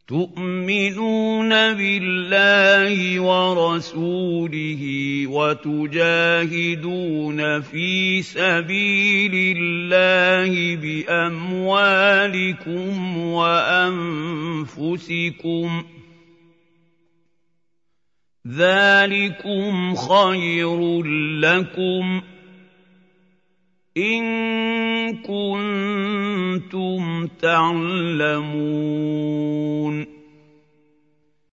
تُؤْمِنُونَ بِاللَّهِ وَرَسُولِهِ وَتُجَاهِدُونَ فِي سَبِيلِ اللَّهِ بِأَمْوَالِكُمْ وَأَنفُسِكُمْ ۚ ذَٰلِكُمْ خَيْرٌ لَّكُمْ إِن كُنتُمْ تَعْلَمُونَ.